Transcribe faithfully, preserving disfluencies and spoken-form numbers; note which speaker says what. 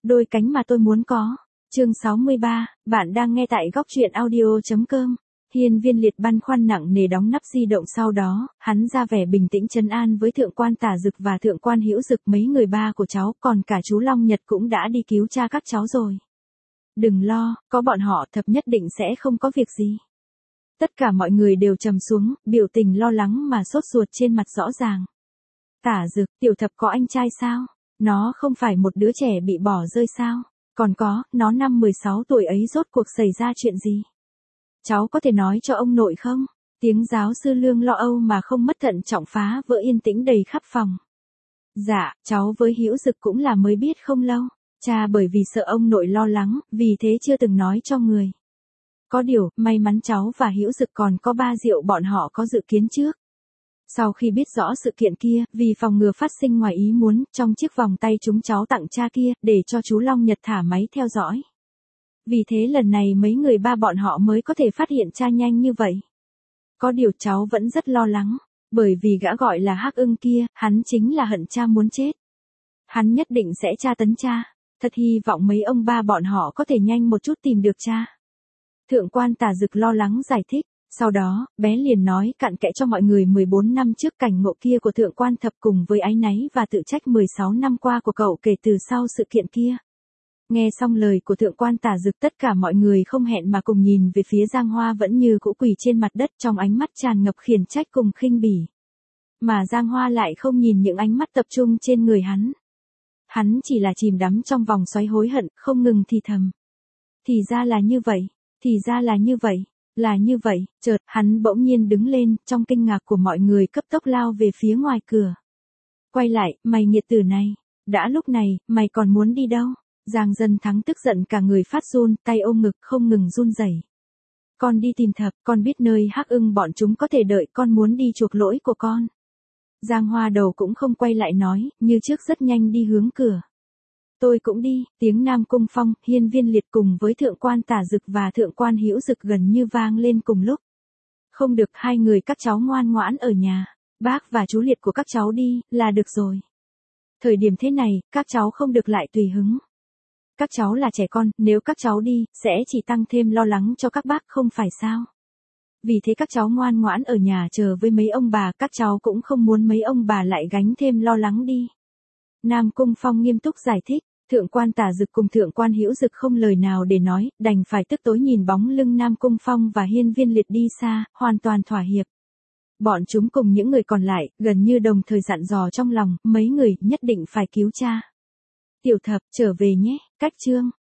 Speaker 1: đôi cánh mà tôi muốn có. Chương sáu mươi ba, bạn đang nghe tại góc truyện audio.com. Hiên Viên Liệt băn khoăn nặng nề đóng nắp di động, sau đó, hắn ra vẻ bình tĩnh trấn an với thượng quan Tả Dực và thượng quan Hữu Dực, mấy người ba của cháu, còn cả chú Long Nhật cũng đã đi cứu cha các cháu rồi. Đừng lo, có bọn họ thập nhất định sẽ không có việc gì. Tất cả mọi người đều trầm xuống, biểu tình lo lắng mà sốt ruột trên mặt rõ ràng. Tả Dực, tiểu thập có anh trai sao? Nó không phải một đứa trẻ bị bỏ rơi sao? Còn có, nó năm mười sáu tuổi ấy rốt cuộc xảy ra chuyện gì? Cháu có thể nói cho ông nội không? Tiếng giáo sư Lương lo âu mà không mất thận trọng phá vỡ yên tĩnh đầy khắp phòng. Dạ, cháu với Hữu Dực cũng là mới biết không lâu. Cha bởi vì sợ ông nội lo lắng, vì thế chưa từng nói cho người. Có điều, may mắn cháu và Hữu Dực còn có ba Diệu bọn họ có dự kiến trước. Sau khi biết rõ sự kiện kia, vì phòng ngừa phát sinh ngoài ý muốn, trong chiếc vòng tay chúng cháu tặng cha kia, để cho chú Long Nhật thả máy theo dõi. Vì thế lần này mấy người ba bọn họ mới có thể phát hiện cha nhanh như vậy. Có điều cháu vẫn rất lo lắng, bởi vì gã gọi là Hắc Ưng kia, hắn chính là hận cha muốn chết. Hắn nhất định sẽ tra tấn cha, thật hy vọng mấy ông ba bọn họ có thể nhanh một chút tìm được cha. Thượng quan Tả Dực lo lắng giải thích, sau đó, bé liền nói cặn kẽ cho mọi người mười bốn năm trước cảnh ngộ kia của thượng quan thập cùng với áy náy và tự trách mười sáu năm qua của cậu kể từ sau sự kiện kia. Nghe xong lời của thượng quan Tả Dực, tất cả mọi người không hẹn mà cùng nhìn về phía Giang Hoa vẫn như cũ quỳ trên mặt đất, trong ánh mắt tràn ngập khiển trách cùng khinh bỉ. Mà Giang Hoa lại không nhìn những ánh mắt tập trung trên người hắn. Hắn chỉ là chìm đắm trong vòng xoáy hối hận, không ngừng thì thầm. Thì ra là như vậy, thì ra là như vậy, là như vậy, chợt, hắn bỗng nhiên đứng lên, trong kinh ngạc của mọi người cấp tốc lao về phía ngoài cửa. Quay lại, mày nghiệt tử này, đã lúc này, mày còn muốn đi đâu? Giang Dân Thắng tức giận cả người phát run, tay ôm ngực không ngừng run rẩy. Con đi tìm thập, con biết nơi Hắc Ưng bọn chúng có thể đợi, con muốn đi chuộc lỗi của con. Giang Hoa đầu cũng không quay lại nói, như trước rất nhanh đi hướng cửa. Tôi cũng đi, tiếng Nam Cung Phong, Hiên Viên Liệt cùng với thượng quan Tả Dực và thượng quan Hữu Dực gần như vang lên cùng lúc. Không được, hai người các cháu ngoan ngoãn ở nhà, bác và chú Liệt của các cháu đi, là được rồi. Thời điểm thế này, các cháu không được lại tùy hứng. Các cháu là trẻ con, nếu các cháu đi, sẽ chỉ tăng thêm lo lắng cho các bác không phải sao. Vì thế các cháu ngoan ngoãn ở nhà chờ với mấy ông bà, các cháu cũng không muốn mấy ông bà lại gánh thêm lo lắng đi. Nam Cung Phong nghiêm túc giải thích, thượng quan Tả Dực cùng thượng quan Hữu Dực không lời nào để nói, đành phải tức tối nhìn bóng lưng Nam Cung Phong và Hiên Viên Liệt đi xa, hoàn toàn thỏa hiệp. Bọn chúng cùng những người còn lại, gần như đồng thời dặn dò trong lòng, mấy người nhất định phải cứu cha. Tiểu thập, trở về nhé, cách chương.